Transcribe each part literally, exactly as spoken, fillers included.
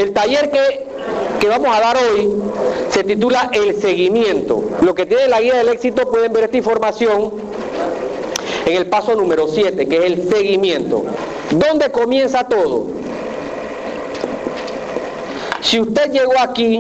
El taller que, que vamos a dar hoy se titula El Seguimiento. Lo que tiene la guía del éxito, pueden ver esta información en el paso número siete, que es el seguimiento. ¿Dónde comienza todo? Si usted llegó aquí,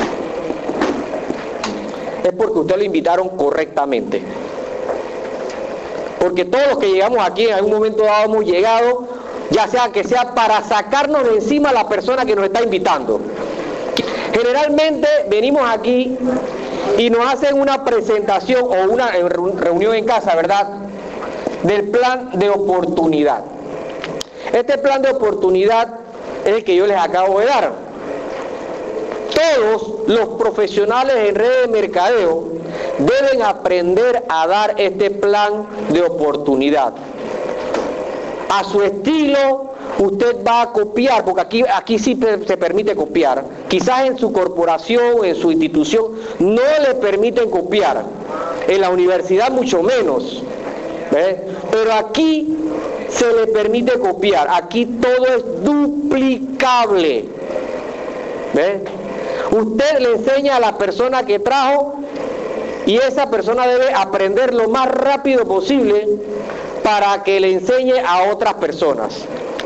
es porque usted lo invitaron correctamente. Porque todos los que llegamos aquí en algún momento dado hemos llegado, ya sea que sea para sacarnos de encima a la persona que nos está invitando. Generalmente venimos aquí y nos hacen una presentación o una reunión en casa, ¿verdad?, del plan de oportunidad. Este plan de oportunidad es el que yo les acabo de dar. Todos los profesionales en redes de mercadeo deben aprender a dar este plan de oportunidad. A su estilo, usted va a copiar, porque aquí, aquí sí se permite copiar. Quizás en su corporación, en su institución, no le permiten copiar. En la universidad mucho menos. ¿Ves? Pero aquí se le permite copiar. Aquí todo es duplicable. ¿Ves? Usted le enseña a la persona que trajo y esa persona debe aprender lo más rápido posible para que le enseñe a otras personas.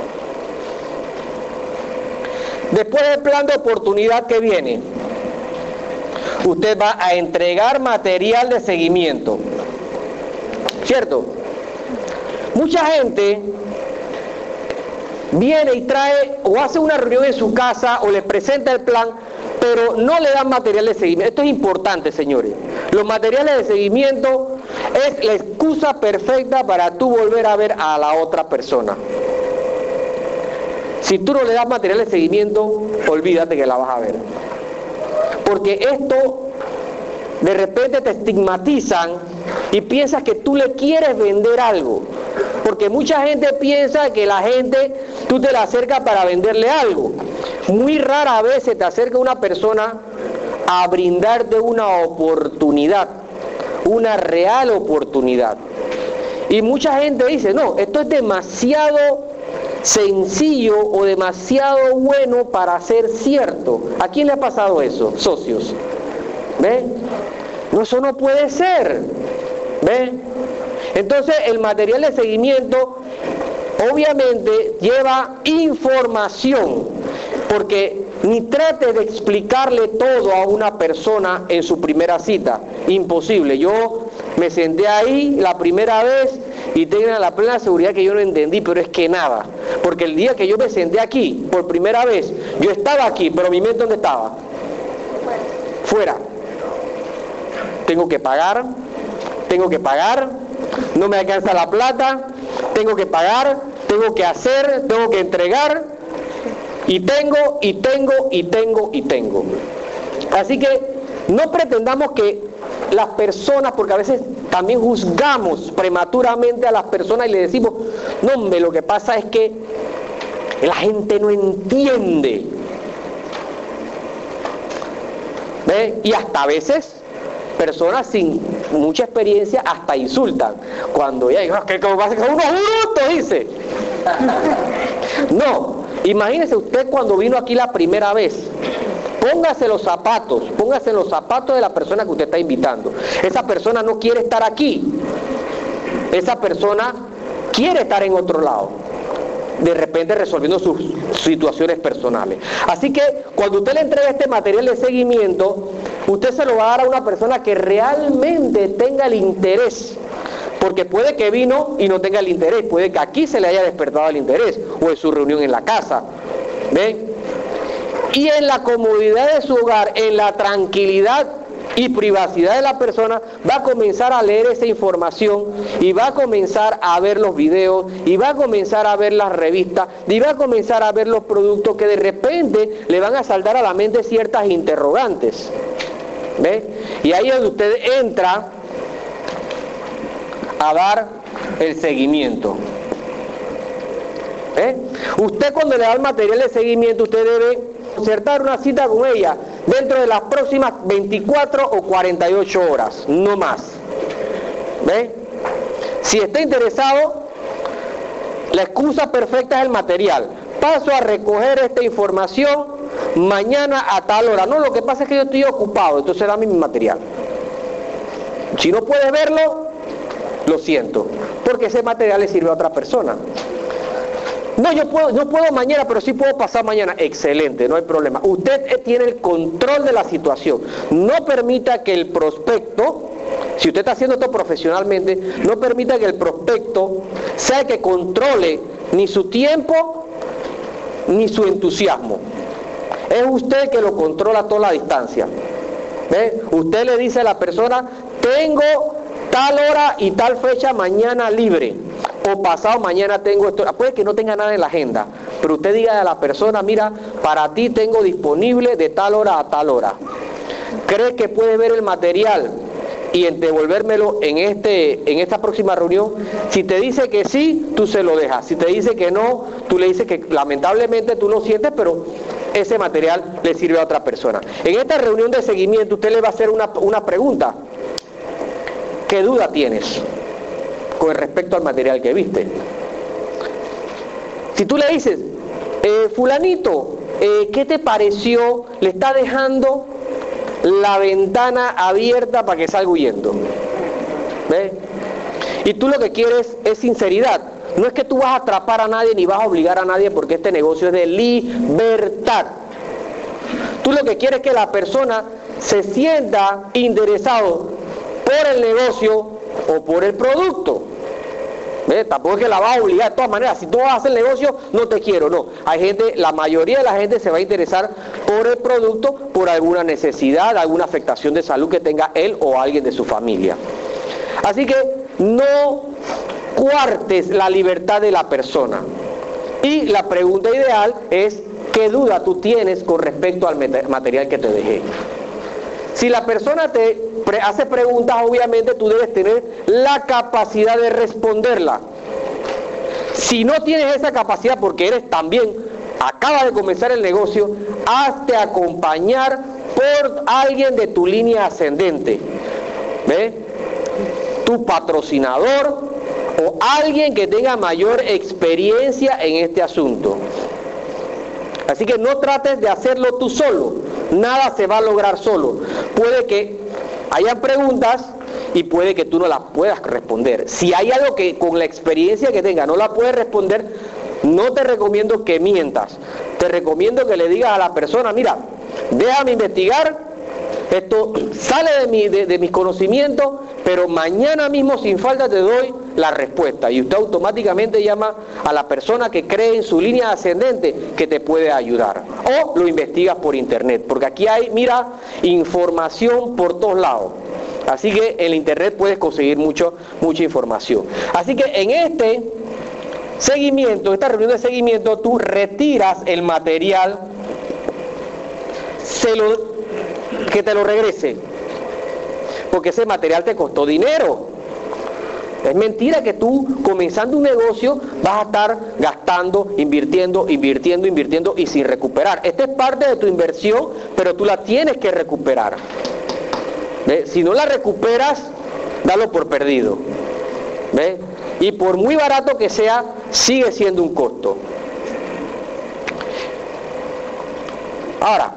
Después del plan de oportunidad que viene, usted va a entregar material de seguimiento. ¿Cierto? Mucha gente viene y trae o hace una reunión en su casa o le presenta el plan, pero no le dan material de seguimiento. Esto es importante, señores. Los materiales de seguimiento es la excusa perfecta para tú volver a ver a la otra persona. Si tú no le das material de seguimiento, olvídate que la vas a ver. Porque esto de repente te estigmatizan y piensas que tú le quieres vender algo. Porque mucha gente piensa que la gente, tú te la acercas para venderle algo. Muy rara vez se te acerca una persona a brindarte una oportunidad, una real oportunidad. Y mucha gente dice, no, esto es demasiado sencillo o demasiado bueno para ser cierto. ¿A quién le ha pasado eso, socios? ¿Ve? No, eso no puede ser. ¿Ve? Entonces el material de seguimiento obviamente lleva información, porque ni trate de explicarle todo a una persona en su primera cita, imposible. Yo me senté ahí la primera vez y tengo la plena seguridad que yo no entendí, pero es que nada, porque el día que yo me senté aquí por primera vez, yo estaba aquí, pero mi mente ¿dónde estaba? Fuera. Tengo que pagar, tengo que pagar, no me alcanza la plata, tengo que pagar, tengo que hacer, tengo que entregar, y tengo, y tengo, y tengo, y tengo. Así que no pretendamos que las personas, porque a veces también juzgamos prematuramente a las personas y le decimos, no hombre, lo que pasa es que la gente no entiende. ¿Ve? Y hasta a veces personas sin mucha experiencia hasta insultan. Cuando ya digo, que como pasa que son unos brutos, dice. No, imagínese usted cuando vino aquí la primera vez. Póngase los zapatos, póngase los zapatos de la persona que usted está invitando. Esa persona no quiere estar aquí. Esa persona quiere estar en otro lado, de repente resolviendo sus situaciones personales. Así que cuando usted le entrega este material de seguimiento, usted se lo va a dar a una persona que realmente tenga el interés, porque puede que vino y no tenga el interés, puede que aquí se le haya despertado el interés, o en su reunión en la casa, ¿ven? Y en la comodidad de su hogar, en la tranquilidad y privacidad de la persona, va a comenzar a leer esa información y va a comenzar a ver los videos y va a comenzar a ver las revistas y va a comenzar a ver los productos que de repente le van a saltar a la mente ciertas interrogantes. ¿Ve? Y ahí es donde usted entra a dar el seguimiento. ¿Ve? Usted cuando le da el material de seguimiento, usted debe concertar una cita con ella dentro de las próximas veinticuatro o cuarenta y ocho horas, no más. ¿Ve? Si está interesado, la excusa perfecta es el material. Paso a recoger esta información mañana a tal hora. No, lo que pasa es que yo estoy ocupado, entonces dame mi material. Si no puedes verlo, lo siento, porque ese material le sirve a otra persona. No, yo puedo, no puedo mañana, pero sí puedo pasar mañana. Excelente, no hay problema. Usted tiene el control de la situación. No permita que el prospecto, si usted está haciendo esto profesionalmente, no permita que el prospecto sea el que controle ni su tiempo ni su entusiasmo. Es usted el que lo controla a toda la distancia. ¿Ve? Usted le dice a la persona, tengo tal hora y tal fecha mañana libre, o pasado mañana tengo esto. Puede que no tenga nada en la agenda, pero usted diga a la persona, mira, para ti tengo disponible de tal hora a tal hora. ¿Crees que puede ver el material y en devolvérmelo en, este, en esta próxima reunión? Si te dice que sí, tú se lo dejas. Si te dice que no, tú le dices que lamentablemente tú lo sientes, pero ese material le sirve a otra persona. En esta reunión de seguimiento usted le va a hacer una, una pregunta. ¿Qué duda tienes con respecto al material que viste? Si tú le dices, eh, fulanito, eh, ¿qué te pareció? Le está dejando la ventana abierta para que salga huyendo. ¿Ves? Y tú lo que quieres es sinceridad. No es que tú vas a atrapar a nadie ni vas a obligar a nadie, porque este negocio es de libertad. Tú lo que quieres es que la persona se sienta interesado por el negocio o por el producto. ¿Ves? Tampoco es que la vas a obligar. De todas maneras, si tú vas a hacer el negocio, no te quiero, no. Hay gente, la mayoría de la gente se va a interesar por el producto, por alguna necesidad, alguna afectación de salud que tenga él o alguien de su familia. Así que no cuartes la libertad de la persona. Y la pregunta ideal es, ¿qué duda tú tienes con respecto al material que te dejé? Si la persona te hace preguntas, obviamente tú debes tener la capacidad de responderla. Si no tienes esa capacidad, porque eres también, acaba de comenzar el negocio, hazte acompañar por alguien de tu línea ascendente. ¿Ves? Tu patrocinador o alguien que tenga mayor experiencia en este asunto. Así que no trates de hacerlo tú solo. Nada se va a lograr solo. Puede que hayan preguntas y puede que tú no las puedas responder. Si hay algo que con la experiencia que tenga no la puedes responder, no te recomiendo que mientas. Te recomiendo que le digas a la persona, mira, déjame investigar, esto sale de, mi, de, de mis conocimientos, pero mañana mismo sin falta te doy la respuesta. Y usted automáticamente llama a la persona que cree en su línea ascendente que te puede ayudar. O lo investigas por internet, porque aquí hay, mira, información por todos lados. Así que en internet puedes conseguir mucho, mucha información. Así que en este seguimiento, esta reunión de seguimiento, tú retiras el material, se lo, que te lo regrese, porque ese material te costó dinero. Es mentira que tú, comenzando un negocio, vas a estar gastando, invirtiendo, invirtiendo, invirtiendo y sin recuperar. Esta es parte de tu inversión, pero tú la tienes que recuperar. ¿Ves? Si no la recuperas, dalo por perdido. ¿Ves? Y por muy barato que sea, sigue siendo un costo. Ahora,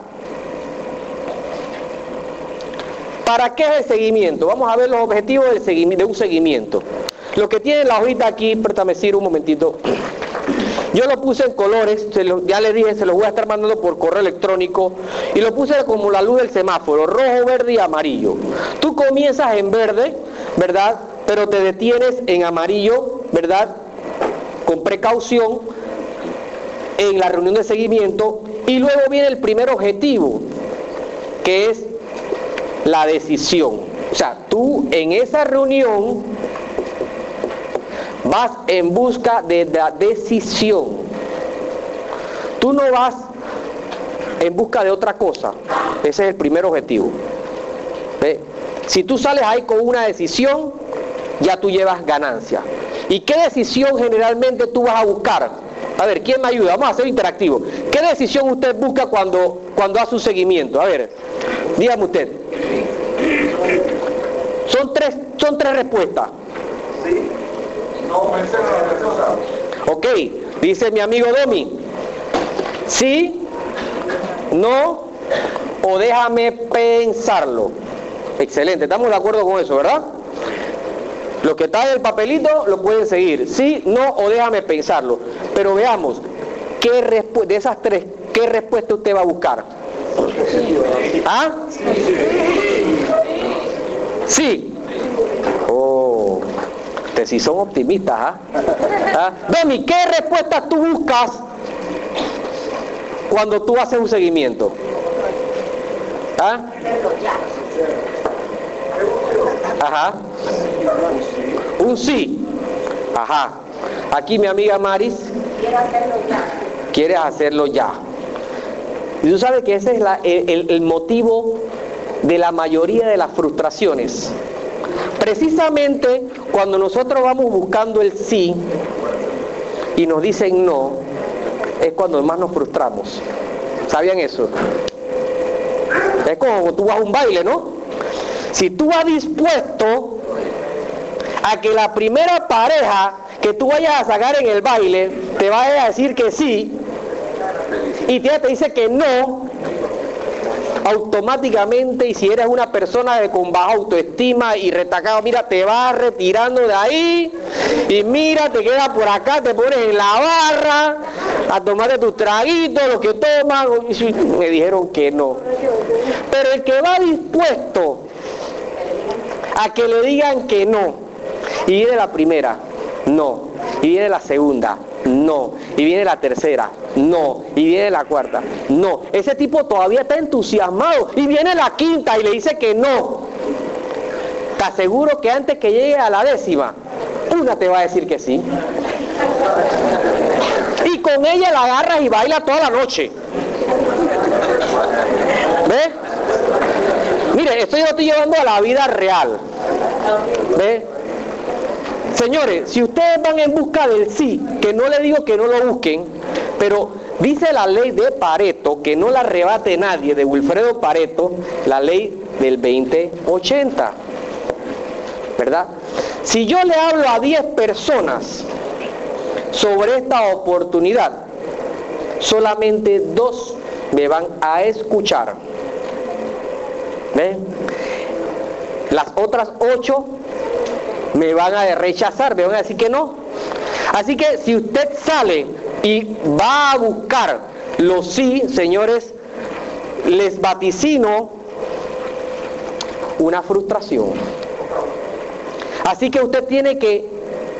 ¿para qué es el seguimiento? Vamos a ver los objetivos del seguimiento, de un seguimiento. Lo que tiene la hojita aquí, préstame Ciro un momentito. Yo lo puse en colores, se lo, ya les dije, se los voy a estar mandando por correo electrónico. Y lo puse como la luz del semáforo, rojo, verde y amarillo. Tú comienzas en verde, ¿verdad? Pero te detienes en amarillo, ¿verdad? Con precaución en la reunión de seguimiento. Y luego viene el primer objetivo, que es la decisión. O sea, tú en esa reunión vas en busca de la decisión. Tú no vas en busca de otra cosa. Ese es el primer objetivo. ¿Ve? Si tú sales ahí con una decisión, ya tú llevas ganancia. ¿Y qué decisión generalmente tú vas a buscar? A ver, ¿quién me ayuda? Vamos a hacer interactivo. ¿Qué decisión usted busca cuando, cuando hace un seguimiento? A ver, dígame usted. Son tres, son tres respuestas. Sí. No, vencer a la persona. Ok, dice mi amigo Domi. Sí. no o déjame pensarlo. Excelente, estamos de acuerdo con eso, ¿verdad? Lo que está en el papelito lo pueden seguir, sí, no o déjame pensarlo. Pero veamos, ¿qué respu- de esas tres, ¿qué respuesta usted va a buscar? ¿Ah? Sí. Oh, ustedes sí son optimistas, ¿ah? ¿Ah? Demi, ¿qué respuestas tú buscas cuando tú haces un seguimiento? ¿Ah? Ajá. Un sí. Ajá. Aquí mi amiga Maris quiere hacerlo ya. Y tú sabes que ese es la, el, el motivo de la mayoría de las frustraciones. Precisamente cuando nosotros vamos buscando el sí y nos dicen no, es cuando más nos frustramos. ¿Sabían eso? Es como tú vas a un baile, ¿no? Si tú vas dispuesto a que la primera pareja que tú vayas a sacar en el baile te vaya a decir que sí y te dice que no, automáticamente, y si eres una persona de, con baja autoestima y retacado, mira, te vas retirando de ahí y mira, te quedas por acá, te pones en la barra a tomarte tus traguitos, lo que toman. Y me dijeron que no. Pero el que va dispuesto a que le digan que no, y viene la primera, no, y viene la segunda, no, y viene la tercera, no, y viene la cuarta, no, ese tipo todavía está entusiasmado, y viene la quinta y le dice que no. Te aseguro que antes que llegue a la décima, una te va a decir que sí, y con ella la agarras y baila toda la noche. ¿Ves? Mire, esto yo lo estoy llevando a la vida real. ¿Ves? Señores, si ustedes van en busca del sí, que no les digo que no lo busquen, pero dice la ley de Pareto, que no la rebate nadie, de Wilfredo Pareto, la ley del veinte ochenta, ¿verdad? Si yo le hablo a diez personas sobre esta oportunidad, solamente dos me van a escuchar. ¿Ves? Las otras ocho me van a rechazar, me van a decir que no. Así que si usted sale y va a buscar los sí, señores, les vaticino una frustración. Así que usted tiene que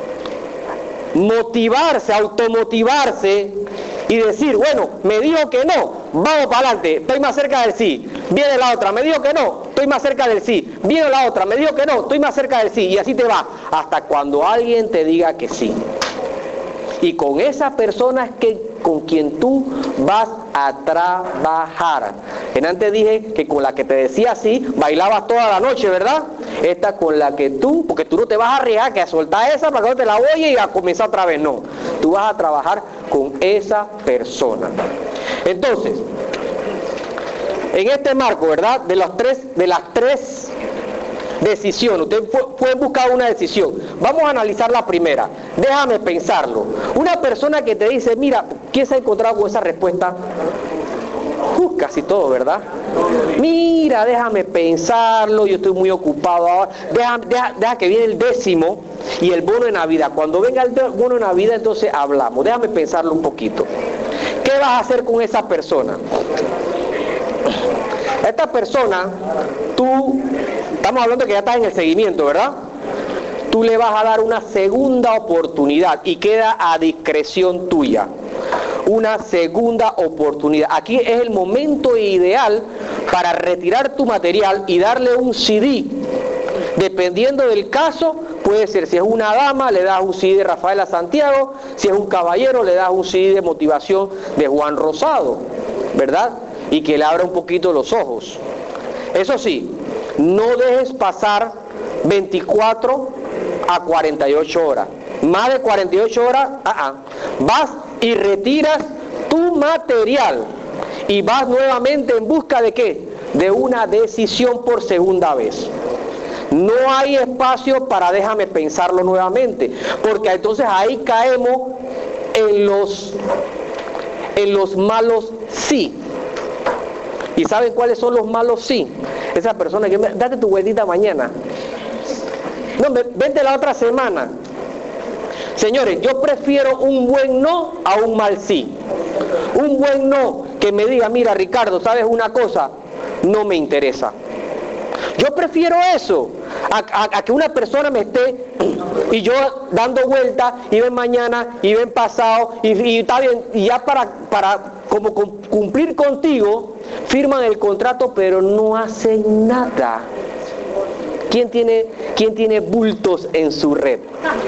motivarse, automotivarse y decir, bueno, me dijo que no, vamos para adelante, estoy más cerca del sí. Viene la otra, me dijo que no, estoy más cerca del sí. Viene la otra, me dijo que no, estoy más cerca del sí. Y así te va, hasta cuando alguien te diga que sí. Y con esa persona es que con quien tú vas a trabajar. En antes dije que con la que te decía sí, bailabas toda la noche, ¿verdad? Esta con la que tú, porque tú no te vas a arriesgar que a soltar esa para que no te la oye y a comenzar otra vez, no. Tú vas a trabajar con esa persona. Entonces, en este marco, ¿verdad? De las tres, de las tres decisiones, ustedes pueden buscar una decisión. Vamos a analizar la primera. Déjame pensarlo. Una persona que te dice, mira, ¿quién se ha encontrado con esa respuesta? Uh, casi todo, ¿verdad? Mira, déjame pensarlo, yo estoy muy ocupado ahora. Deja, deja, deja que viene el décimo y el bono de Navidad. Cuando venga el bono de Navidad, entonces hablamos. Déjame pensarlo un poquito. ¿Qué vas a hacer con esa persona? Esta persona, tú, estamos hablando que ya estás en el seguimiento, ¿verdad? Tú le vas a dar una segunda oportunidad y queda a discreción tuya. Una segunda oportunidad. Aquí es el momento ideal para retirar tu material y darle un C D. Dependiendo del caso, puede ser, si es una dama, le das un C D de Rafaela Santiago, si es un caballero, le das un C D de motivación de Juan Rosado, ¿verdad? Y que le abra un poquito los ojos. Eso sí, no dejes pasar veinticuatro a cuarenta y ocho horas. Más de cuarenta y ocho horas, uh-uh. vas y retiras tu material y vas nuevamente en busca de ¿qué? De una decisión por segunda vez. No hay espacio para déjame pensarlo nuevamente, porque entonces ahí caemos en los, en los malos sí. ¿Y saben cuáles son los malos sí? Esa persona que, date tu vueltita mañana. No, vente la otra semana. Señores, yo prefiero un buen no a un mal sí. Un buen no que me diga, mira Ricardo, ¿sabes una cosa? No me interesa. Yo prefiero eso a, a, a que una persona me esté y yo dando vueltas y ven mañana y ven pasado y, y está bien, y ya para, para como cumplir contigo firman el contrato pero no hacen nada. ¿Quién tiene, quién tiene bultos en su red?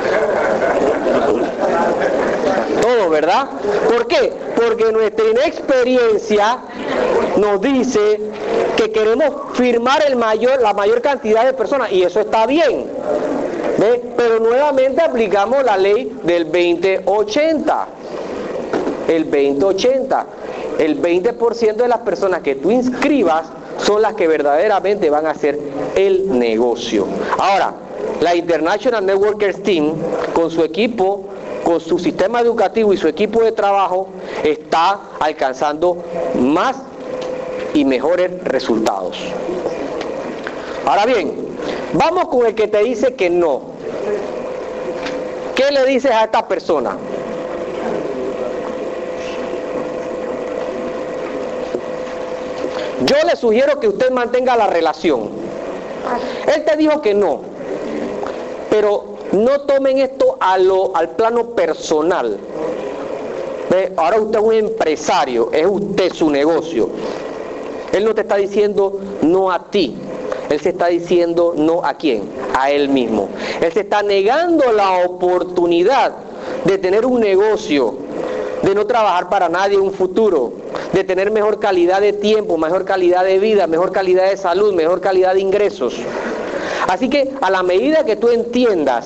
Todo, ¿verdad? ¿Por qué? Porque nuestra inexperiencia nos dice que queremos firmar el mayor, la mayor cantidad de personas, y eso está bien, ¿ves? Pero nuevamente aplicamos la ley del veinte ochenta. El veinte ochenta. El veinte por ciento de las personas que tú inscribas son las que verdaderamente van a hacer el negocio. Ahora, la International Networkers Team, con su equipo, con su sistema educativo y su equipo de trabajo, está alcanzando más y mejores resultados. Ahora bien, vamos con el que te dice que no. ¿Qué le dices a esta persona? Yo le sugiero que usted mantenga la relación. Él te dijo que no, pero no tomen esto a lo, al plano personal. ¿Ve? Ahora usted es un empresario, es usted su negocio. Él no te está diciendo no a ti, él se está diciendo no a quién, a él mismo. Él se está negando la oportunidad de tener un negocio, de no trabajar para nadie en un futuro, de tener mejor calidad de tiempo, mejor calidad de vida, mejor calidad de salud, mejor calidad de ingresos. Así que a la medida que tú entiendas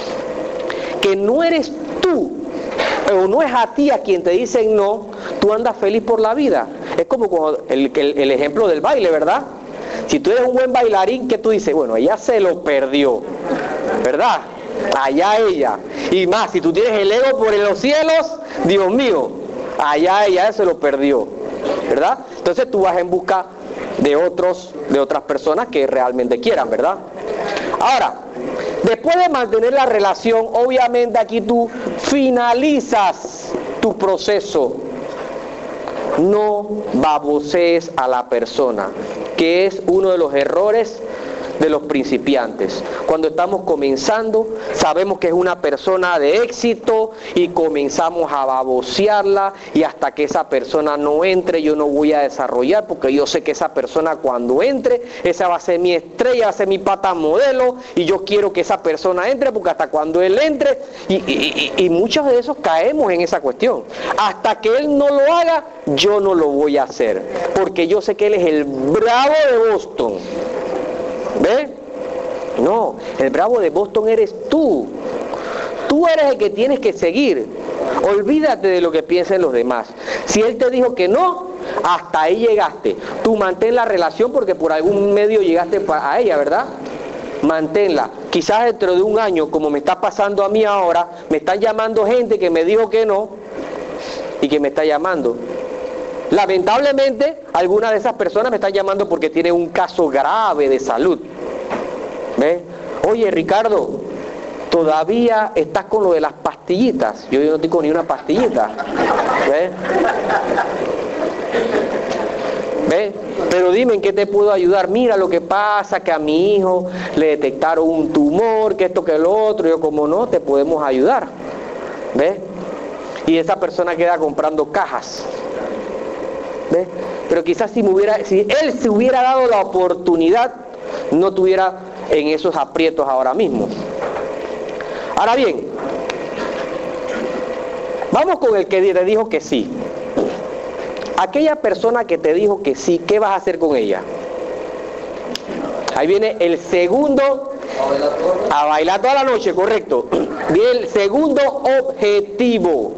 que no eres tú, o no es a ti a quien te dicen no, tú andas feliz por la vida. Es como cuando el, el, el ejemplo del baile, ¿verdad? Si tú eres un buen bailarín, ¿qué tú dices? Bueno, ella se lo perdió, ¿verdad? Allá ella. Y más, si tú tienes el ego por los cielos, Dios mío, allá ella se lo perdió, ¿verdad? Entonces tú vas en busca de otros, de otras personas que realmente quieran, ¿verdad? Ahora, después de mantener la relación, obviamente aquí tú finalizas tu proceso. No babosees a la persona, que es uno de los errores de los principiantes. Cuando estamos comenzando, sabemos que es una persona de éxito y comenzamos a babosearla, y hasta que esa persona no entre, yo no voy a desarrollar, porque yo sé que esa persona cuando entre, esa va a ser mi estrella, va a ser mi pata modelo, y yo quiero que esa persona entre, porque hasta cuando él entre, y, y, y, y muchos de esos caemos en esa cuestión. Hasta que él no lo haga, yo no lo voy a hacer, porque yo sé que él es el bravo de Boston. ¿Ves? No, el bravo de Boston eres tú. Tú eres el que tienes que seguir. Olvídate de lo que piensen los demás. Si él te dijo que no, hasta ahí llegaste. Tú mantén la relación porque por algún medio llegaste a ella, ¿verdad? Manténla. Quizás dentro de un año, como me está pasando a mí ahora, me están llamando gente que me dijo que no y que me está llamando. Lamentablemente, algunas de esas personas me están llamando porque tienen un caso grave de salud. ¿Ves? Oye, Ricardo, ¿todavía estás con lo de las pastillitas? Yo, yo no tengo ni una pastillita. ¿Ves? ¿Ves? Pero dime en qué te puedo ayudar. Mira lo que pasa, que a mi hijo le detectaron un tumor, que esto, que lo otro. Yo, como no, te podemos ayudar. ¿Ves? Y esa persona queda comprando cajas. ¿Ves? Pero quizás si, me hubiera, si él se hubiera dado la oportunidad, no tuviera en esos aprietos ahora mismo. Ahora bien, vamos con el que te dijo que sí. Aquella persona que te dijo que sí, ¿qué vas a hacer con ella? Ahí viene el segundo, a bailar toda la noche, correcto. Viene el segundo objetivo,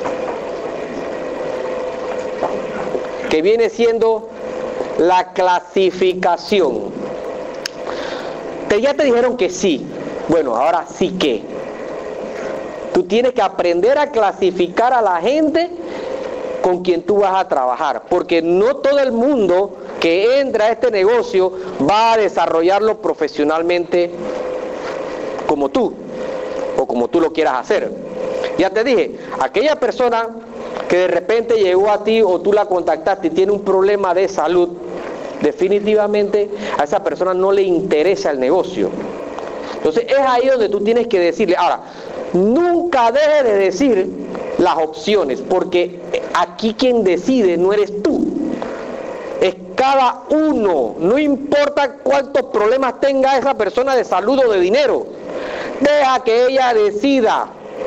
que viene siendo la clasificación. Te, ya te dijeron que sí. Bueno, ahora sí que. Tú tienes que aprender a clasificar a la gente con quien tú vas a trabajar, porque no todo el mundo que entra a este negocio va a desarrollarlo profesionalmente como tú, o como tú lo quieras hacer. Ya te dije, aquella persona que de repente llegó a ti o tú la contactaste y tiene un problema de salud, definitivamente a esa persona no le interesa el negocio. Entonces es ahí donde tú tienes que decirle. Ahora, nunca dejes de decir las opciones, porque aquí quien decide no eres tú, es cada uno. No importa cuántos problemas tenga esa persona de salud o de dinero, deja que ella decida.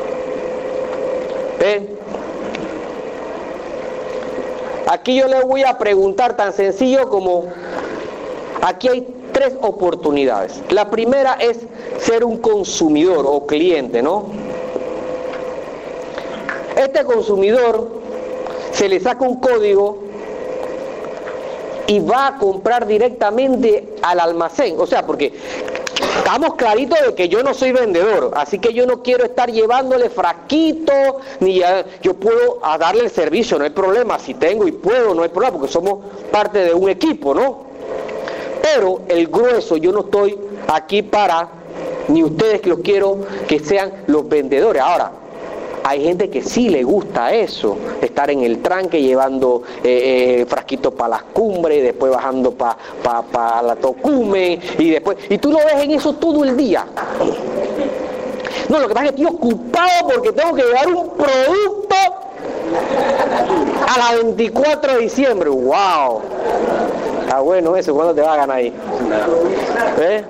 ¿Eh? Aquí yo le voy a preguntar tan sencillo como, aquí hay tres oportunidades. La primera es ser un consumidor o cliente, ¿no? Este consumidor se le saca un código y va a comprar directamente al almacén. O sea, porque estamos claritos de que yo no soy vendedor, así que yo no quiero estar llevándole frasquito, ni ya, yo puedo a darle el servicio, no hay problema, si tengo y puedo, no hay problema, porque somos parte de un equipo, ¿no? Pero el grueso, yo no estoy aquí para, ni ustedes que los quiero, que sean los vendedores. Ahora, hay gente que sí le gusta eso, estar en el tranque llevando eh, eh, frasquitos para las cumbres, y después bajando para pa, pa la Tocumen, y después, y tú lo ves en eso todo el día. No, lo que pasa es que estoy ocupado porque tengo que llevar un producto a la veinticuatro de diciembre. ¡Wow! Está bueno eso, ¿cuándo te va a ganar ahí? ¿Eh?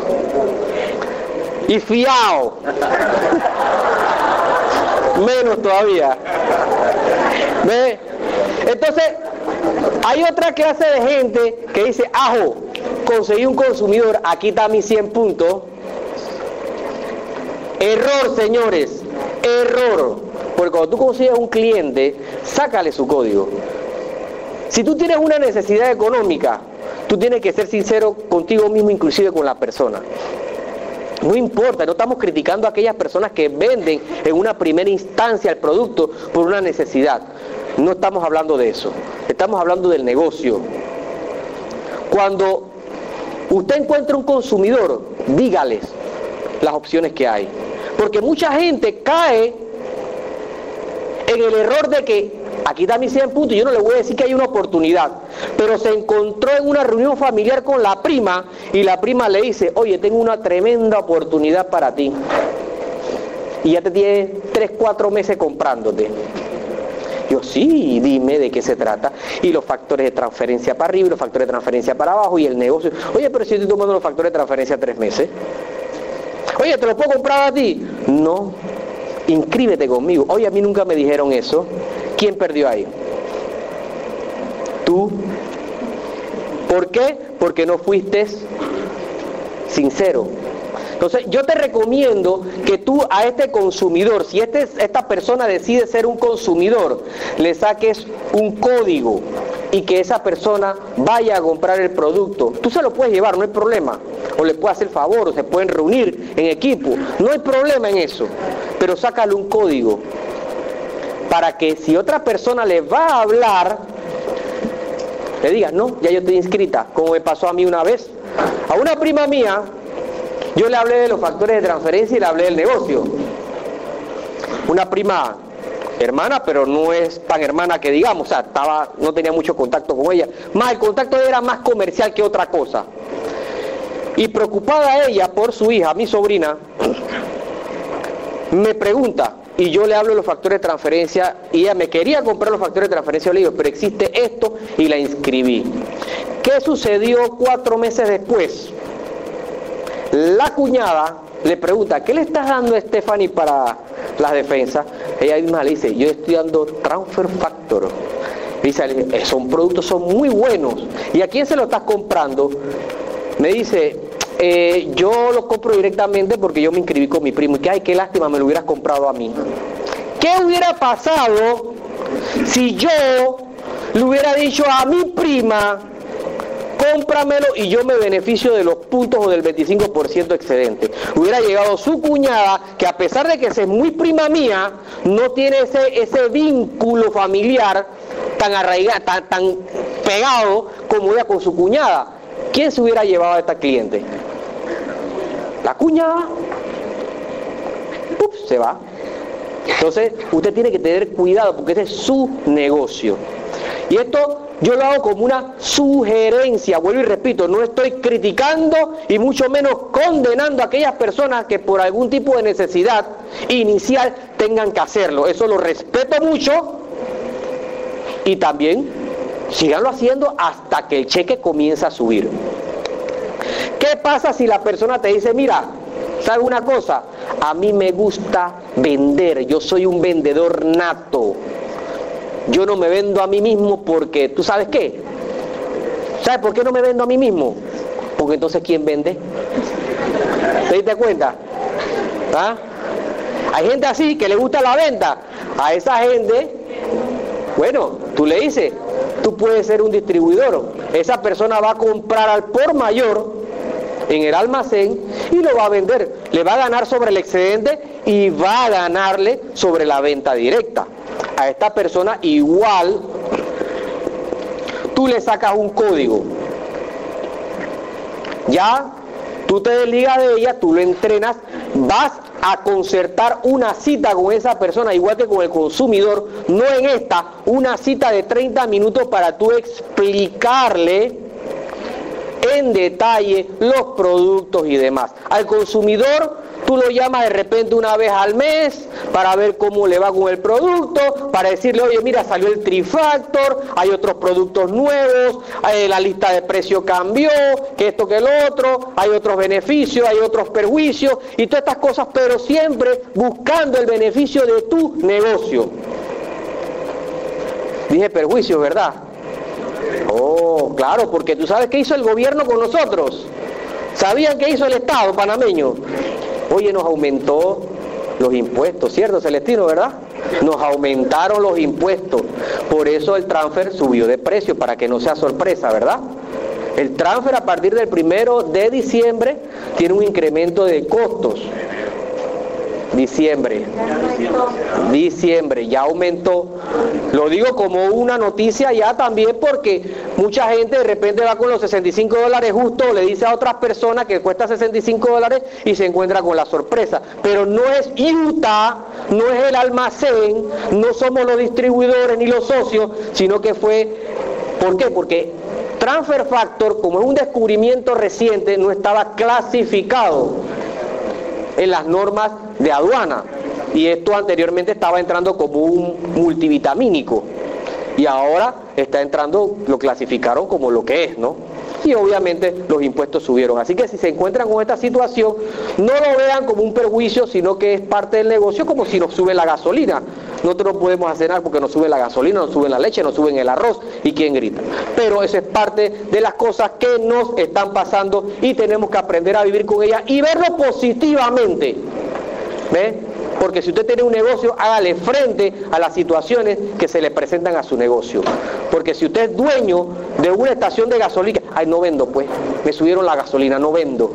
Y fiao. Menos todavía. ¿Ve? Entonces, hay otra clase de gente que dice, ajo, conseguí un consumidor, aquí está mis cien puntos. Error, señores, error. Porque cuando tú consigues un cliente, sácale su código. Si tú tienes una necesidad económica, tú tienes que ser sincero contigo mismo, inclusive con la persona. No importa, no estamos criticando a aquellas personas que venden en una primera instancia el producto por una necesidad. No estamos hablando de eso. Estamos hablando del negocio. Cuando usted encuentra un consumidor, dígales las opciones que hay. Porque mucha gente cae en el error de que aquí está mis cien puntos y yo no le voy a decir que hay una oportunidad, pero se encontró en una reunión familiar con la prima y la prima le dice, oye, tengo una tremenda oportunidad para ti, y ya te tiene tres, cuatro meses comprándote. Yo, sí, dime de qué se trata, y los factores de transferencia para arriba y los factores de transferencia para abajo y el negocio. Oye, pero si yo estoy tomando los factores de transferencia tres meses. Oye, ¿te los puedo comprar a ti? No, inscríbete conmigo. Oye, a mí nunca me dijeron eso. ¿Quién perdió ahí? Tú. ¿Por qué? Porque no fuiste sincero. Entonces yo te recomiendo que tú a este consumidor, si este, esta persona decide ser un consumidor, le saques un código y que esa persona vaya a comprar el producto. Tú se lo puedes llevar, no hay problema. O le puedes hacer favor, o se pueden reunir en equipo. No hay problema en eso. Pero sácale un código para que si otra persona le va a hablar, le digas, no, ya yo estoy inscrita, como me pasó a mí una vez. A una prima mía, yo le hablé de los factores de transferencia y le hablé del negocio. Una prima hermana, pero no es tan hermana que digamos, o sea, estaba, no tenía mucho contacto con ella. Más el contacto era más comercial que otra cosa. Y preocupada ella por su hija, mi sobrina, me pregunta, y yo le hablo de los factores de transferencia, y ella me quería comprar los factores de transferencia, yo le digo, pero existe esto, y la inscribí. ¿Qué sucedió cuatro meses después? La cuñada le pregunta, ¿qué le estás dando a Stephanie para las defensas? Ella misma le dice, yo estoy dando Transfer Factor. Dice, esos productos son muy buenos. ¿Y a quién se lo estás comprando? Me dice, eh, yo lo compro directamente porque yo me inscribí con mi primo. Y que, ay, qué lástima, me lo hubieras comprado a mí. ¿Qué hubiera pasado si yo le hubiera dicho a mi prima, cómpramelo y yo me beneficio de los puntos o del veinticinco por ciento excedente. Hubiera llegado su cuñada, que a pesar de que es muy prima mía, no tiene ese, ese vínculo familiar tan arraigado, tan, tan pegado como ella con su cuñada. ¿Quién se hubiera llevado a esta cliente? La cuñada. Uf, se va. Entonces, usted tiene que tener cuidado porque este es su negocio. Y esto yo lo hago como una sugerencia, vuelvo y repito, no estoy criticando y mucho menos condenando a aquellas personas que por algún tipo de necesidad inicial tengan que hacerlo. Eso lo respeto mucho y también síganlo haciendo hasta que el cheque comience a subir. ¿Qué pasa si la persona te dice, mira, ¿sabe una cosa? A mí me gusta vender, yo soy un vendedor nato. Yo no me vendo a mí mismo porque, ¿tú sabes qué? ¿Sabes por qué no me vendo a mí mismo? Porque entonces, ¿quién vende? ¿Te diste cuenta? ¿Ah? Hay gente así que le gusta la venta. A esa gente, bueno, tú le dices, tú puedes ser un distribuidor. Esa persona va a comprar al por mayor en el almacén y lo va a vender. Le va a ganar sobre el excedente y va a ganarle sobre la venta directa. A esta persona igual tú le sacas un código, ya tú te desligas de ella, tú lo entrenas, vas a concertar una cita con esa persona, igual que con el consumidor, no en esta, una cita de treinta minutos para tú explicarle en detalle los productos y demás. Al consumidor tú lo llamas de repente una vez al mes para ver cómo le va con el producto, para decirle, oye, mira, salió el Trifactor, hay otros productos nuevos, eh, la lista de precios cambió, que esto, que el otro, hay otros beneficios, hay otros perjuicios y todas estas cosas, pero siempre buscando el beneficio de tu negocio. Dije perjuicios, ¿verdad? Oh, claro, porque tú sabes qué hizo el gobierno con nosotros. ¿Sabían qué hizo el Estado panameño? Oye, nos aumentó los impuestos, ¿cierto, Celestino, verdad? Nos aumentaron los impuestos, por eso el transfer subió de precio, para que no sea sorpresa, ¿verdad? El transfer a partir del primero de diciembre tiene un incremento de costos. Diciembre, diciembre, ya aumentó. Lo digo como una noticia ya también porque mucha gente de repente va con los sesenta y cinco dólares justo, le dice a otras personas que cuesta sesenta y cinco dólares y se encuentra con la sorpresa. Pero no es Utah, no es el almacén, no somos los distribuidores ni los socios, sino que fue, ¿por qué? Porque Transfer Factor, como es un descubrimiento reciente, no estaba clasificado en las normas de aduana y esto anteriormente estaba entrando como un multivitamínico y ahora está entrando, lo clasificaron como lo que es, ¿no? Y obviamente los impuestos subieron, así que si se encuentran con esta situación no lo vean como un perjuicio, sino que es parte del negocio, como si nos sube la gasolina. Nosotros no podemos hacer nada porque nos sube la gasolina, nos sube la leche, nos suben el arroz y quién grita, pero eso es parte de las cosas que nos están pasando y tenemos que aprender a vivir con ellas y verlo positivamente, ¿ve? Porque si usted tiene un negocio, hágale frente a las situaciones que se le presentan a su negocio. Porque si usted es dueño de una estación de gasolina, ay, no vendo pues, me subieron la gasolina, no vendo.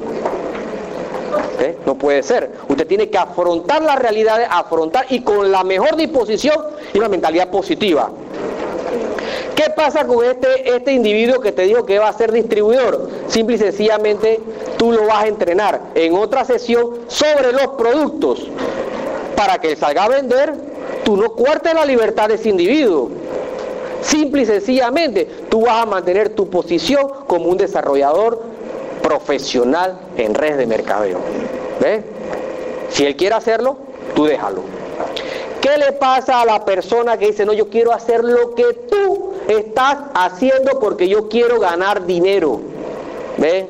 ¿Eh? No puede ser. Usted tiene que afrontar las realidades, afrontar y con la mejor disposición y una mentalidad positiva. ¿Qué pasa con este, este individuo que te dijo que va a ser distribuidor? Simple y sencillamente tú lo vas a entrenar en otra sesión sobre los productos. Para que salga a vender, tú no cuartes la libertad de ese individuo. Simple y sencillamente, tú vas a mantener tu posición como un desarrollador profesional en redes de mercadeo. ¿Ves? Si él quiere hacerlo, tú déjalo. ¿Qué le pasa a la persona que dice, no, yo quiero hacer lo que tú estás haciendo porque yo quiero ganar dinero? ¿Ves?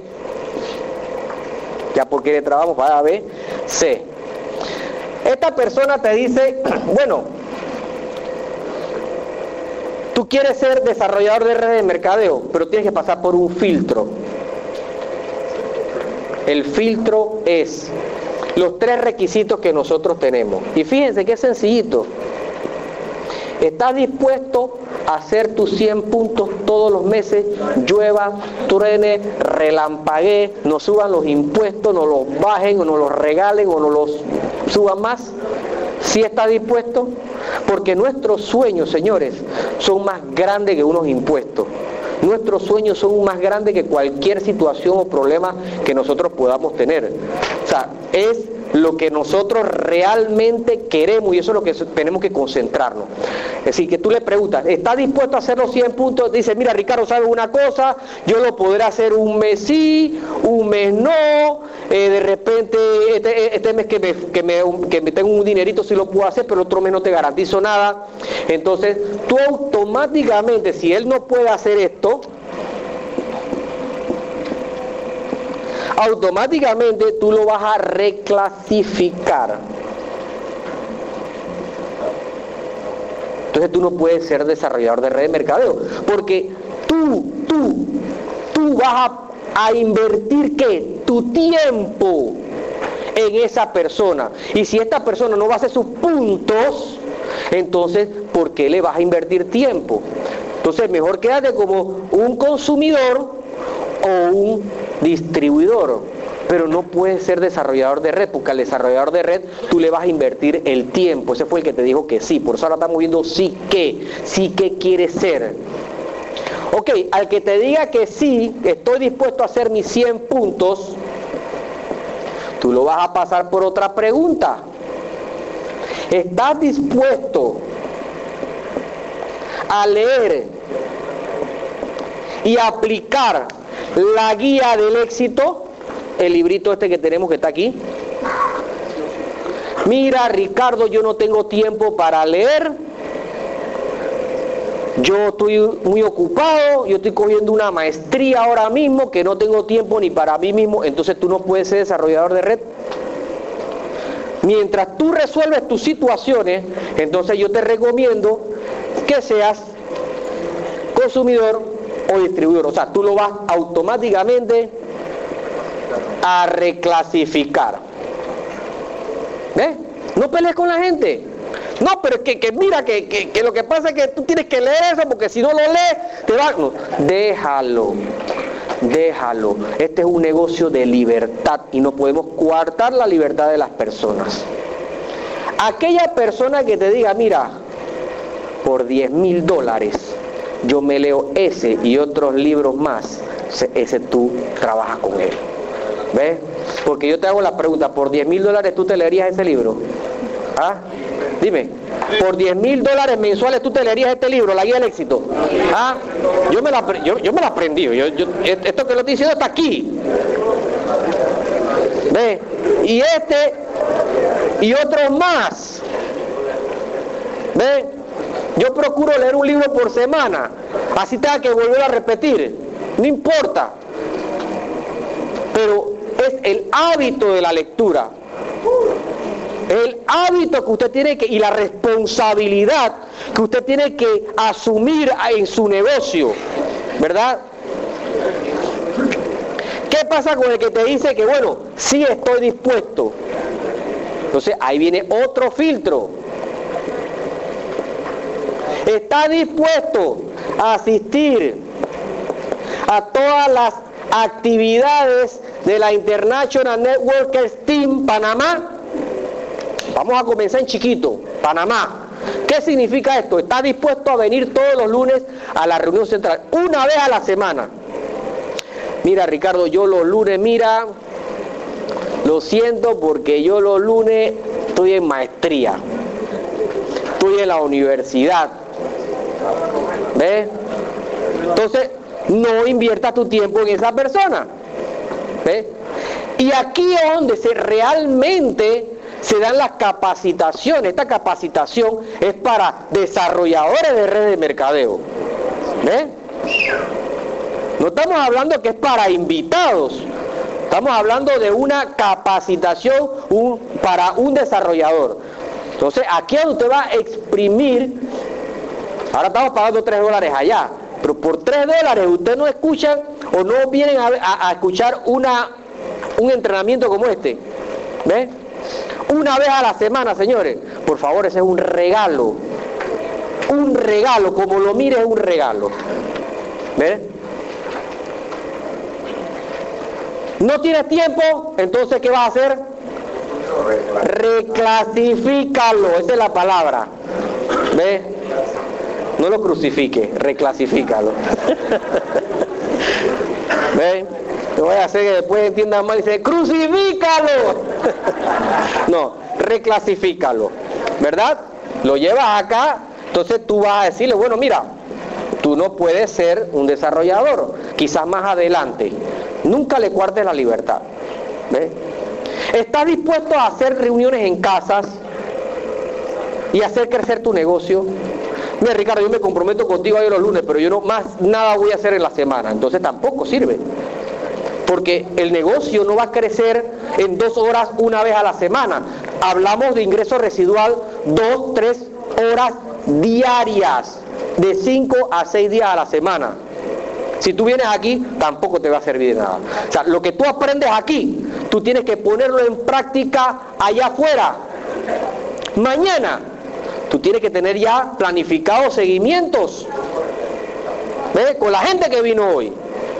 Ya porque le trabajamos para B, C. Esta persona te dice, bueno, tú quieres ser desarrollador de redes de mercadeo, pero tienes que pasar por un filtro. El filtro es los tres requisitos que nosotros tenemos. Y fíjense que es sencillito. ¿Estás dispuesto a hacer tus cien puntos todos los meses? Llueva, truene, relampaguee, nos suban los impuestos, nos los bajen o nos los regalen o nos los suban más. ¿Sí está dispuesto? Porque nuestros sueños, señores, son más grandes que unos impuestos. Nuestros sueños son más grandes que cualquier situación o problema que nosotros podamos tener. O sea, es lo que nosotros realmente queremos y eso es lo que tenemos que concentrarnos. Es decir, que tú le preguntas, ¿estás dispuesto a hacer los cien puntos? Dice, mira, Ricardo, ¿sabes una cosa? Yo lo podré hacer un mes sí, un mes no, eh, de repente este, este mes que me, que, me, que me tengo un dinerito sí lo puedo hacer, pero otro mes no te garantizo nada. Entonces, tú automáticamente, si él no puede hacer esto, automáticamente tú lo vas a reclasificar. Entonces tú no puedes ser desarrollador de red de mercadeo, porque tú, tú, tú vas a, a invertir ¿qué? Tu tiempo en esa persona. Y si esta persona no va a hacer sus puntos, entonces, ¿por qué le vas a invertir tiempo? Entonces, mejor quédate como un consumidor o un distribuidor, pero no puedes ser desarrollador de red, porque al desarrollador de red tú le vas a invertir el tiempo. Ese fue el que te dijo que sí, por eso ahora estamos viendo sí que, sí que quiere ser. Ok, al que te diga que sí, estoy dispuesto a hacer mis cien puntos, tú lo vas a pasar por otra pregunta. ¿Estás dispuesto a leer y aplicar la guía del éxito? El librito este que tenemos que está aquí. Mira, Ricardo, yo no tengo tiempo para leer. Yo estoy muy ocupado, yo estoy cogiendo una maestría ahora mismo que no tengo tiempo ni para mí mismo. Entonces tú no puedes ser desarrollador de red. Mientras tú resuelves tus situaciones, entonces yo te recomiendo que seas consumidor o distribuidor. O sea, tú lo vas automáticamente a reclasificar. ¿Ves? No pelees con la gente. No, pero es que, que mira, que, que, que lo que pasa es que tú tienes que leer eso, porque si no lo lees, te va... No, déjalo. Déjalo. Este es un negocio de libertad y no podemos coartar la libertad de las personas. Aquella persona que te diga, mira, por diez mil dólares yo me leo ese y otros libros más, ese tú trabajas con él. ¿Ves? Porque yo te hago la pregunta, ¿por diez mil dólares tú te leerías ese libro? ¿Ah? Dime, por diez mil dólares mensuales tú te leerías este libro, La Guía del Éxito. ¿Ah? Yo me la yo, yo me la aprendí. Yo, yo, esto que lo estoy diciendo está aquí. ¿Ves? Y este y otros más. ¿Ves? Yo procuro leer un libro por semana. Así tenga que volver a repetir. No importa. Pero es el hábito de la lectura. El hábito que usted tiene que, y la responsabilidad que usted tiene que asumir en su negocio, ¿verdad? ¿Qué pasa con el que te dice que, bueno, sí estoy dispuesto? Entonces ahí viene otro filtro. ¿Está dispuesto a asistir a todas las actividades de la International Networkers Team Panamá? Vamos a comenzar en chiquito, Panamá. ¿Qué significa esto? Está dispuesto a venir todos los lunes a la reunión central, una vez a la semana. Mira, Ricardo, yo los lunes, mira, lo siento porque yo los lunes estoy en maestría, estoy en la universidad. ¿Ves? Entonces, no inviertas tu tiempo en esa persona. ¿Ves? Y aquí es donde se realmente se dan las capacitaciones. Esta capacitación es para desarrolladores de redes de mercadeo. ¿Ves? No estamos hablando que es para invitados. Estamos hablando de una capacitación un, para un desarrollador. Entonces, aquí es donde usted va a exprimir. Ahora estamos pagando tres dólares allá. Pero por tres dólares ustedes no escuchan o no vienen a, a, a escuchar una, un entrenamiento como este. ¿Ves? Una vez a la semana, señores. Por favor, ese es un regalo. un regalo, como lo mires, un regalo. ¿Ves? ¿No tienes tiempo? Entonces, ¿qué vas a hacer? Reclasifícalo, esa es la palabra. ¿Ves? No lo crucifique, reclasifícalo. ¿Ves? No voy a hacer que después entiendan mal y dice, ¡crucifícalo! No, reclasifícalo, ¿verdad? Lo llevas acá, entonces tú vas a decirle, bueno, mira, tú no puedes ser un desarrollador, quizás más adelante. Nunca le cuartes la libertad. ¿Ves? ¿Estás dispuesto a hacer reuniones en casas y hacer crecer tu negocio? Mira, Ricardo, yo me comprometo contigo ahí los lunes, pero yo no más nada voy a hacer en la semana. Entonces tampoco sirve. Porque el negocio no va a crecer en dos horas una vez a la semana. Hablamos de ingreso residual dos, tres horas diarias, de cinco a seis días a la semana. Si tú vienes aquí, tampoco te va a servir de nada. O sea, lo que tú aprendes aquí, tú tienes que ponerlo en práctica allá afuera. Mañana, tú tienes que tener ya planificados seguimientos. ¿Ves? Con la gente que vino hoy.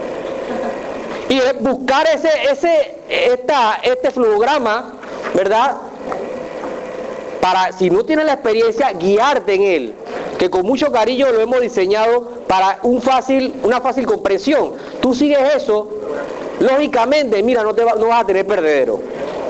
Y buscar ese, ese, esta, este flujograma, ¿verdad? Para, si no tienes la experiencia, guiarte en él. Que con mucho cariño lo hemos diseñado para un fácil, una fácil comprensión. Tú sigues eso, lógicamente, mira, no, te va, no vas a tener perdedero.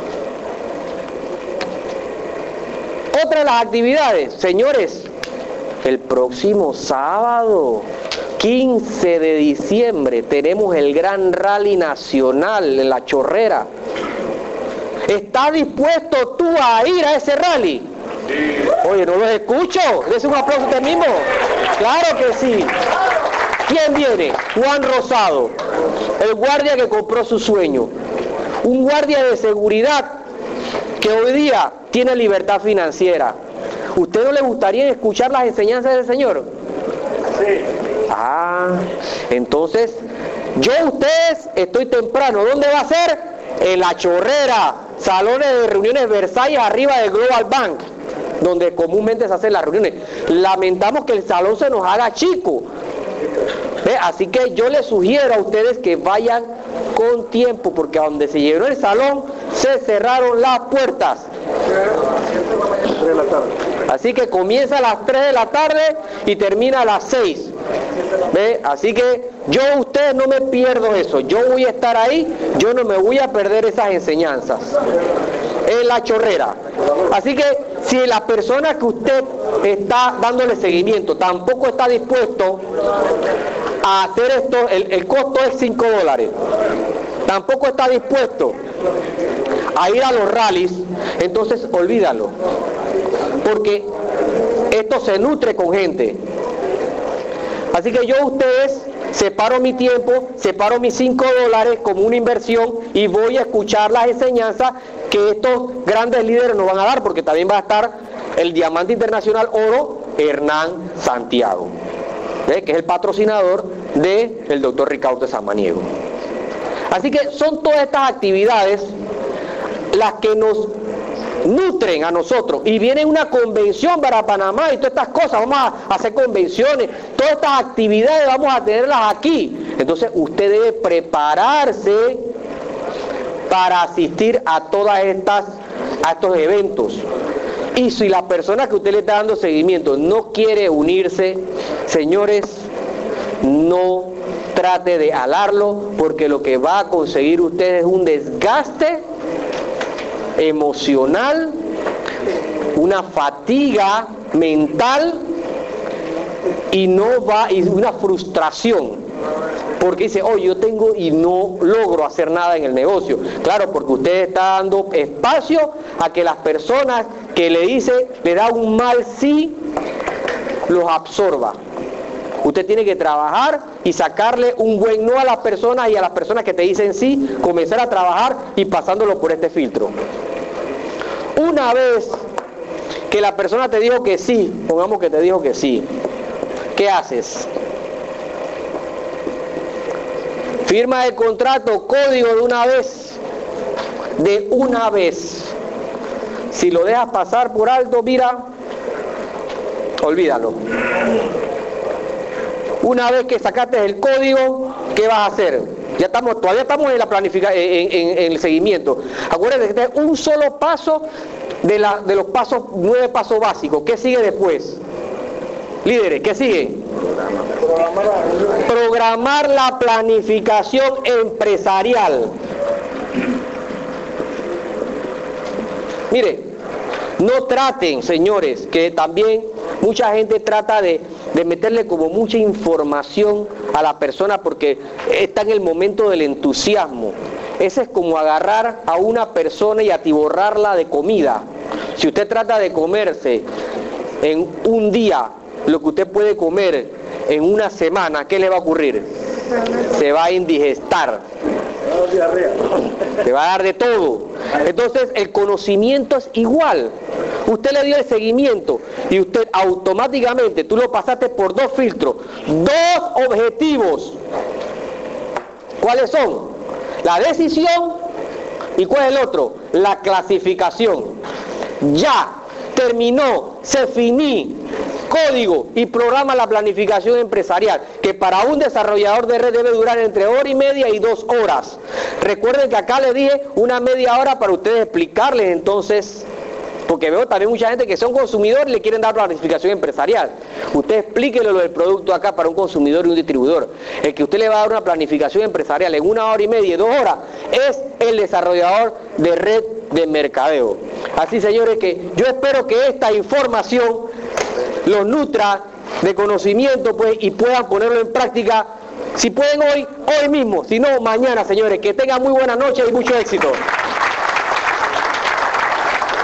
Otra de las actividades, señores, el próximo sábado, quince de diciembre, tenemos el gran rally nacional en La Chorrera. ¿Estás dispuesto tú a ir a ese rally? Oye, no los escucho. ¿Es un aplauso a usted mismo? Claro que sí. ¿Quién viene? Juan Rosado, el guardia que compró su sueño. Un guardia de seguridad que hoy día tiene libertad financiera. ¿Usted no le gustaría escuchar las enseñanzas del Señor? Sí. Ah, entonces, yo ustedes estoy temprano. ¿Dónde va a ser? En La Chorrera, salones de reuniones Versalles arriba del Global Bank, donde comúnmente se hacen las reuniones. Lamentamos que el salón se nos haga chico. ¿Ve? Así que yo les sugiero a ustedes que vayan con tiempo, porque a donde se llenó el salón se cerraron las puertas. Así que comienza a las tres de la tarde y termina a las seis. ¿Ve? Así que yo a ustedes no me pierdo eso. Yo voy a estar ahí, yo no me voy a perder esas enseñanzas. En La Chorrera. Así que si la persona que usted está dándole seguimiento tampoco está dispuesto a hacer esto, el, el costo es cinco dólares, tampoco está dispuesto a ir a los rallies, entonces olvídalo, porque esto se nutre con gente. Así que yo a ustedes separo mi tiempo, separo mis cinco dólares como una inversión y voy a escuchar las enseñanzas que estos grandes líderes nos van a dar, porque también va a estar el Diamante Internacional Oro Hernán Santiago, ¿eh? que es el patrocinador del doctor Ricardo Samaniego. Así que son todas estas actividades las que nos nutren a nosotros, y viene una convención para Panamá y todas estas cosas, vamos a hacer convenciones, todas estas actividades vamos a tenerlas aquí. Entonces usted debe prepararse para asistir a todas estas, a estos eventos. Y si la persona que usted le está dando seguimiento no quiere unirse, señores, no trate de alarlo, porque lo que va a conseguir usted es un desgaste emocional, una fatiga mental y no va y una frustración, porque dice, oh, yo tengo y no logro hacer nada en el negocio. Claro, porque usted está dando espacio a que las personas que le dice, le da un mal sí, los absorba. Usted tiene que trabajar y sacarle un buen no a las personas, y a las personas que te dicen sí, comenzar a trabajar y pasándolo por este filtro. Una vez que la persona te dijo que sí, pongamos que te dijo que sí, ¿qué haces? Firma el contrato, código de una vez, de una vez. Si lo dejas pasar por alto, mira, olvídalo. Una vez que sacaste el código, ¿qué vas a hacer? Ya estamos, todavía estamos en la planificación, en, en, en el seguimiento. Acuérdense que este es un solo paso de, la, de los pasos, nueve pasos básicos. ¿Qué sigue después? Líderes, ¿qué sigue? Programar la planificación empresarial. Mire, no traten, señores, que también mucha gente trata de, de meterle como mucha información a la persona porque está en el momento del entusiasmo. Ese es como agarrar a una persona y atiborrarla de comida. Si usted trata de comerse en un día lo que usted puede comer en una semana, ¿qué le va a ocurrir? Se va a indigestar. Se va a dar de todo. Entonces el conocimiento es igual. Usted le dio el seguimiento y usted automáticamente, tú lo pasaste por dos filtros, dos objetivos. ¿Cuáles son? La decisión y ¿cuál es el otro? La clasificación. Ya terminó, se finí, código y programa la planificación empresarial, que para un desarrollador de red debe durar entre hora y media y dos horas. Recuerden que acá les dije una media hora para ustedes explicarles entonces, porque veo también mucha gente que son consumidores y le quieren dar planificación empresarial. Usted explíquele lo del producto acá para un consumidor y un distribuidor. El que usted le va a dar una planificación empresarial en una hora y media y dos horas es el desarrollador de red de mercadeo. Así, señores, que yo espero que esta información los nutra de conocimiento, pues, y puedan ponerlo en práctica. Si pueden hoy, hoy mismo, si no mañana, señores. Que tengan muy buena noche y mucho éxito.